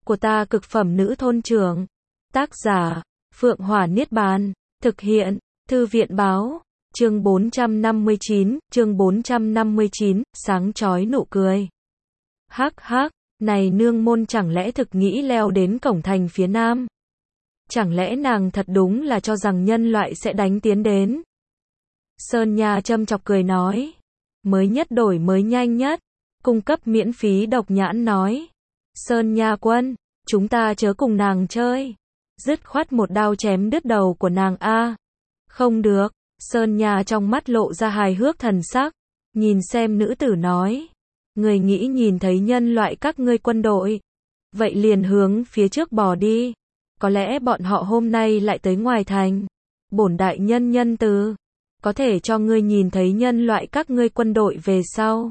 của ta cực phẩm nữ thôn trưởng. Tác giả, Phượng Hỏa Niết Bàn. Thực hiện, Thư viện báo. Chương 459, sáng chói nụ cười. Hắc hắc, này nương môn chẳng lẽ thực nghĩ leo đến cổng thành phía nam? Chẳng lẽ nàng thật đúng là cho rằng nhân loại sẽ đánh tiến đến? Sơn Nha châm chọc cười nói. Mới nhất đổi mới nhanh nhất, cung cấp miễn phí độc nhãn nói. Sơn Nha quân, chúng ta chớ cùng nàng chơi. Dứt khoát một đao chém đứt đầu của nàng a. Không được, Sơn Nha trong mắt lộ ra hài hước thần sắc, nhìn xem nữ tử nói. Người nghĩ nhìn thấy nhân loại các ngươi quân đội, vậy liền hướng phía trước bò đi. Có lẽ bọn họ hôm nay lại tới ngoài thành. Bổn đại nhân nhân từ, có thể cho ngươi nhìn thấy nhân loại các ngươi quân đội về sau,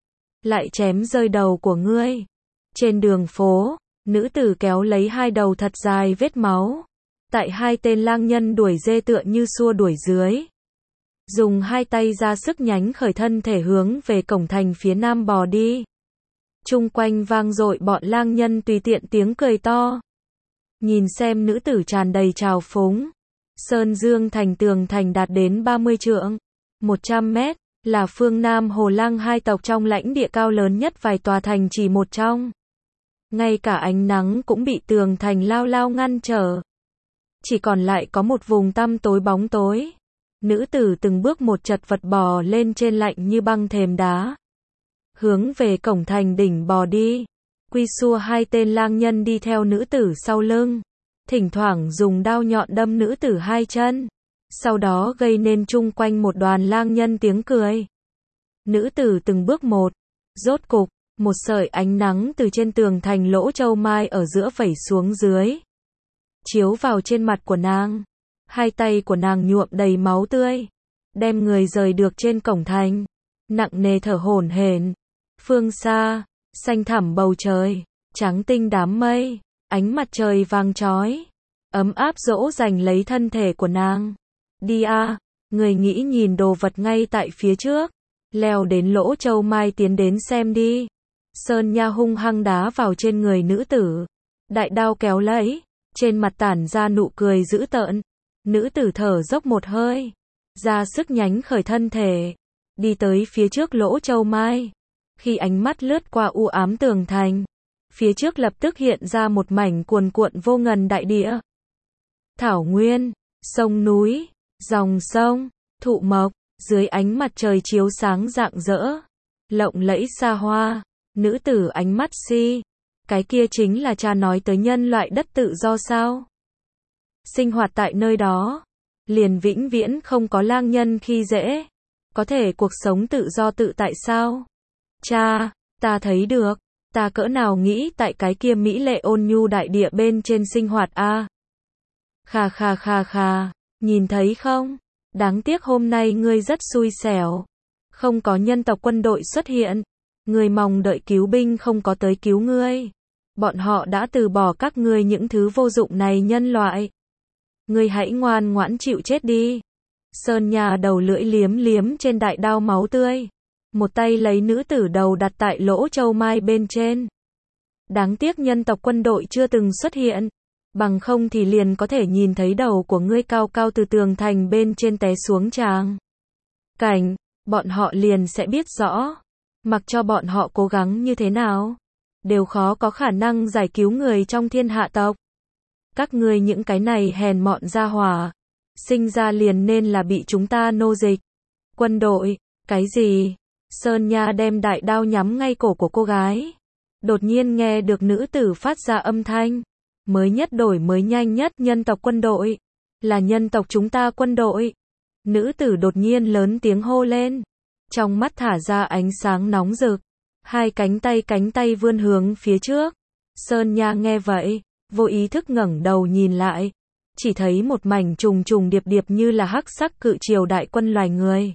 lại chém rơi đầu của ngươi. Trên đường phố, nữ tử kéo lấy hai đầu thật dài vết máu. Tại hai tên lang nhân đuổi dê tựa như xua đuổi dưới. Dùng hai tay ra sức nhánh khởi thân thể hướng về cổng thành phía nam bò đi. Chung quanh vang dội bọn lang nhân tùy tiện tiếng cười to. Nhìn xem nữ tử tràn đầy trào phúng. Sơn Dương thành tường thành đạt đến 30 trượng, 100 mét, là phương Nam Hồ Lang hai tộc trong lãnh địa cao lớn nhất vài tòa thành chỉ một trong. Ngay cả ánh nắng cũng bị tường thành lao lao ngăn trở. Chỉ còn lại có một vùng tăm tối bóng tối. Nữ tử từng bước một chật vật bò lên trên lạnh như băng thềm đá. Hướng về cổng thành đỉnh bò đi. Quy xua hai tên lang nhân đi theo nữ tử sau lưng. Thỉnh thoảng dùng đao nhọn đâm nữ tử hai chân. Sau đó gây nên chung quanh một đoàn lang nhân tiếng cười. Nữ tử từng bước một. Rốt cục, một sợi ánh nắng từ trên tường thành lỗ châu mai ở giữa vẩy xuống dưới. Chiếu vào trên mặt của nàng. Hai tay của nàng nhuộm đầy máu tươi. Đem người rời được trên cổng thành. Nặng nề thở hổn hển. Phương xa, xanh thẳm bầu trời, trắng tinh đám mây, ánh mặt trời vàng chói, ấm áp dỗ dành lấy thân thể của nàng. Đi a, người nghĩ nhìn đồ vật ngay tại phía trước, leo đến lỗ châu mai tiến đến xem đi. Sơn Nha hung hăng đá vào trên người nữ tử, đại đao kéo lấy, trên mặt tản ra nụ cười dữ tợn. Nữ tử thở dốc một hơi, ra sức nhánh khởi thân thể, đi tới phía trước lỗ châu mai. Khi ánh mắt lướt qua u ám tường thành, phía trước lập tức hiện ra một mảnh cuồn cuộn vô ngần đại địa. Thảo nguyên, sông núi, dòng sông, thụ mộc, dưới ánh mặt trời chiếu sáng rạng rỡ, lộng lẫy xa hoa. Nữ tử ánh mắt si, cái kia chính là cha nói tới nhân loại đất tự do sao? Sinh hoạt tại nơi đó, liền vĩnh viễn không có lang nhân khi dễ, có thể cuộc sống tự do tự tại sao? Cha, ta thấy được, ta cỡ nào nghĩ tại cái kia mỹ lệ ôn nhu đại địa bên trên sinh hoạt a. Khà khà khà khà, nhìn thấy không? Đáng tiếc hôm nay ngươi rất xui xẻo, không có nhân tộc quân đội xuất hiện, ngươi mong đợi cứu binh không có tới cứu ngươi. Bọn họ đã từ bỏ các ngươi những thứ vô dụng này nhân loại. Ngươi hãy ngoan ngoãn chịu chết đi. Sơn Nha đầu lưỡi liếm liếm trên đại đao máu tươi. Một tay lấy nữ tử đầu đặt tại lỗ châu mai bên trên. Đáng tiếc nhân tộc quân đội chưa từng xuất hiện. Bằng không thì liền có thể nhìn thấy đầu của ngươi cao cao từ tường thành bên trên té xuống tràng cảnh. Bọn họ liền sẽ biết rõ. Mặc cho bọn họ cố gắng như thế nào, đều khó có khả năng giải cứu người trong thiên hạ tộc. Các ngươi những cái này hèn mọn gia hỏa, sinh ra liền nên là bị chúng ta nô dịch. Quân đội, cái gì? Sơn Nha đem đại đao nhắm ngay cổ của cô gái. Đột nhiên nghe được nữ tử phát ra âm thanh. Mới nhất đổi mới nhanh nhất nhân tộc quân đội. Là nhân tộc chúng ta quân đội. Nữ tử đột nhiên lớn tiếng hô lên. Trong mắt thả ra ánh sáng nóng rực. Hai cánh tay vươn hướng phía trước. Sơn Nha nghe vậy, vô ý thức ngẩng đầu nhìn lại. Chỉ thấy một mảnh trùng trùng điệp điệp như là hắc sắc cự triều đại quân loài người.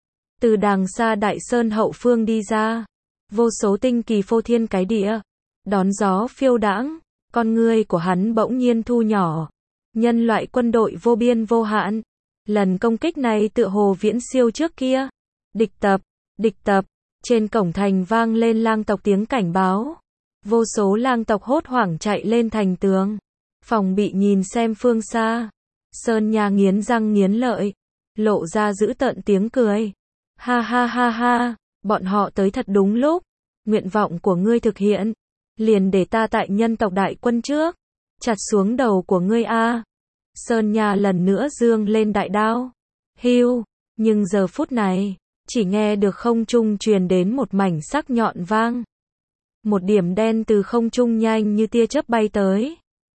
Từ đàng xa đại sơn hậu phương đi ra. Vô số tinh kỳ phô thiên cái địa. Đón gió phiêu đãng. Con ngươi của hắn bỗng nhiên thu nhỏ. Nhân loại quân đội vô biên vô hạn. Lần công kích này tựa hồ viễn siêu trước kia. Địch tập. Trên cổng thành vang lên lang tộc tiếng cảnh báo. Vô số lang tộc hốt hoảng chạy lên thành tường. Phòng bị nhìn xem phương xa. Sơn Nha nghiến răng nghiến lợi, lộ ra dữ tợn tiếng cười. Ha ha ha ha, bọn họ tới thật đúng lúc. Nguyện vọng của ngươi thực hiện, liền để ta tại nhân tộc đại quân trước, chặt xuống đầu của ngươi a. Sơn Nha lần nữa giương lên đại đao. Hưu, nhưng giờ phút này, chỉ nghe được không trung truyền đến một mảnh sắc nhọn vang. Một điểm đen từ không trung nhanh như tia chớp bay tới.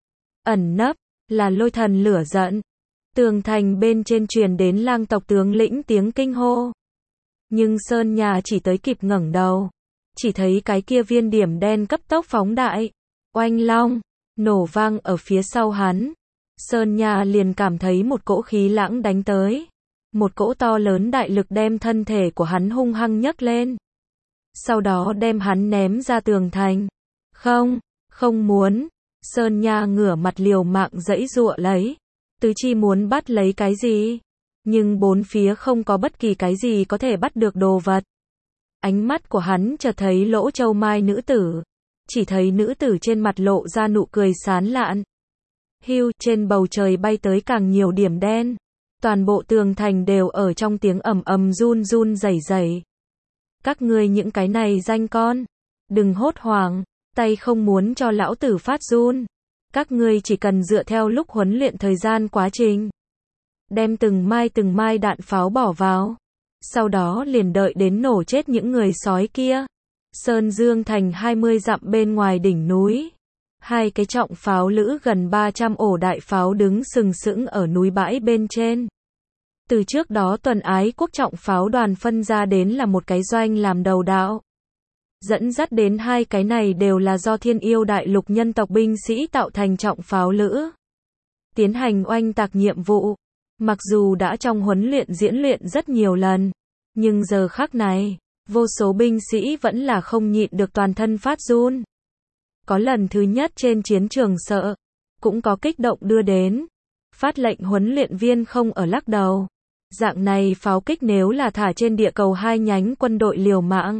Ẩn nấp, là lôi thần lửa giận. Tường thành bên trên truyền đến lang tộc tướng lĩnh tiếng kinh hô. Nhưng Sơn Nha chỉ tới kịp ngẩng đầu. Chỉ thấy cái kia viên điểm đen cấp tốc phóng đại. Oanh long, nổ vang ở phía sau hắn. Sơn Nha liền cảm thấy một cỗ khí lãng đánh tới. Một cỗ to lớn đại lực đem thân thể của hắn hung hăng nhấc lên. Sau đó đem hắn ném ra tường thành. Không, không muốn. Sơn Nha ngửa mặt liều mạng giãy giụa lấy. Tứ chi muốn bắt lấy cái gì? Nhưng bốn phía không có bất kỳ cái gì có thể bắt được đồ vật. Ánh mắt của hắn chợt thấy lỗ châu mai nữ tử. Chỉ thấy nữ tử trên mặt lộ ra nụ cười sán lạn. Hưu, trên bầu trời bay tới càng nhiều điểm đen. Toàn bộ tường thành đều ở trong tiếng ầm ầm run run rẩy rẩy. Các ngươi những cái này danh con, đừng hốt hoảng, tay không muốn cho lão tử phát run. Các ngươi chỉ cần dựa theo lúc huấn luyện thời gian quá trình, đem từng mai đạn pháo bỏ vào, sau đó liền đợi đến nổ chết những người sói kia. Sơn Dương thành 20 dặm bên ngoài đỉnh núi, hai cái trọng pháo lữ gần 300 ổ đại pháo đứng sừng sững ở núi bãi bên trên. Từ trước đó Tuần Ái Quốc trọng pháo đoàn phân ra đến là một cái doanh làm đầu đạo. Dẫn dắt đến hai cái này đều là do Thiên Yêu Đại Lục nhân tộc binh sĩ tạo thành trọng pháo lữ. Tiến hành oanh tạc nhiệm vụ. Mặc dù đã trong huấn luyện diễn luyện rất nhiều lần, nhưng giờ khắc này, vô số binh sĩ vẫn là không nhịn được toàn thân phát run. Có lần thứ nhất trên chiến trường sợ, cũng có kích động đưa đến. Phát lệnh huấn luyện viên không ở lắc đầu. Dạng này pháo kích nếu là thả trên địa cầu hai nhánh quân đội liều mạng,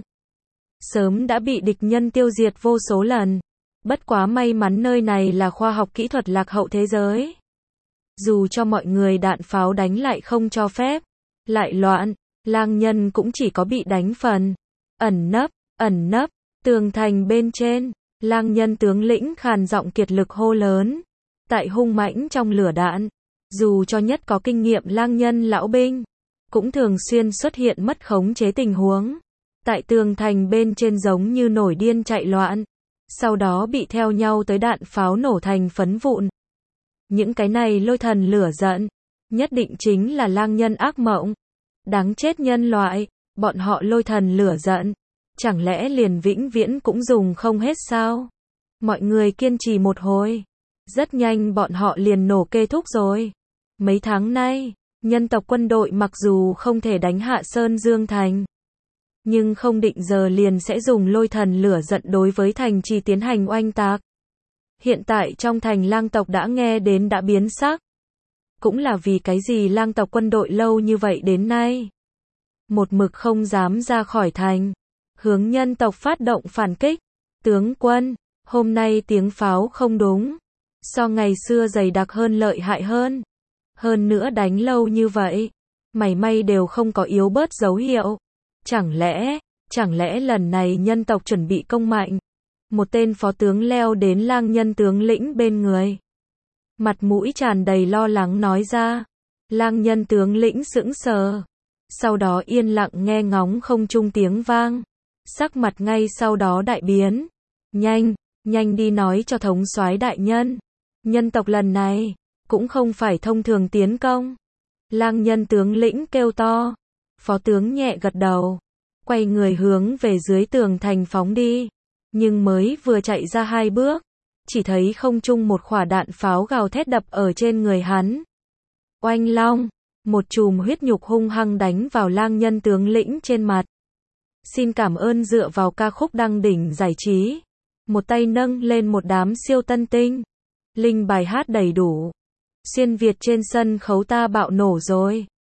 sớm đã bị địch nhân tiêu diệt vô số lần. Bất quá may mắn nơi này là khoa học kỹ thuật lạc hậu thế giới. Dù cho mọi người đạn pháo đánh lại không cho phép, lại loạn, lang nhân cũng chỉ có bị đánh phần. Ẩn nấp, tường thành bên trên, lang nhân tướng lĩnh khàn giọng kiệt lực hô lớn. Tại hung mãnh trong lửa đạn, dù cho nhất có kinh nghiệm lang nhân lão binh, cũng thường xuyên xuất hiện mất khống chế tình huống. Tại tường thành bên trên giống như nổi điên chạy loạn, sau đó bị theo nhau tới đạn pháo nổ thành phấn vụn. Những cái này lôi thần lửa giận, nhất định chính là lang nhân ác mộng. Đáng chết nhân loại, bọn họ lôi thần lửa giận, chẳng lẽ liền vĩnh viễn cũng dùng không hết sao? Mọi người kiên trì một hồi, rất nhanh bọn họ liền nổ kết thúc rồi. Mấy tháng nay, nhân tộc quân đội mặc dù không thể đánh hạ Sơn Dương thành, nhưng không định giờ liền sẽ dùng lôi thần lửa giận đối với thành trì tiến hành oanh tạc. Hiện tại trong thành lang tộc đã nghe đến đã biến sắc. Cũng là vì cái gì lang tộc quân đội lâu như vậy đến nay, một mực không dám ra khỏi thành, hướng nhân tộc phát động phản kích. Tướng quân, hôm nay tiếng pháo không đúng, so ngày xưa dày đặc hơn lợi hại hơn. Hơn nữa đánh lâu như vậy, mảy may đều không có yếu bớt dấu hiệu. Chẳng lẽ lần này nhân tộc chuẩn bị công mạnh? Một tên phó tướng leo đến lang nhân tướng lĩnh bên người. Mặt mũi tràn đầy lo lắng nói ra. Lang nhân tướng lĩnh sững sờ. Sau đó yên lặng nghe ngóng không trung tiếng vang. Sắc mặt ngay sau đó đại biến. Nhanh đi nói cho thống soái đại nhân. Nhân tộc lần này, cũng không phải thông thường tiến công. Lang nhân tướng lĩnh kêu to. Phó tướng nhẹ gật đầu. Quay người hướng về dưới tường thành phóng đi. Nhưng mới vừa chạy ra 2 bước, chỉ thấy không trung một quả đạn pháo gào thét đập ở trên người hắn. Oanh long, một chùm huyết nhục hung hăng đánh vào lang nhân tướng lĩnh trên mặt. Xin cảm ơn dựa vào ca khúc đăng đỉnh giải trí. Một tay nâng lên một đám siêu tân tinh. Linh bài hát đầy đủ. Xuyên Việt trên sân khấu ta bạo nổ rồi.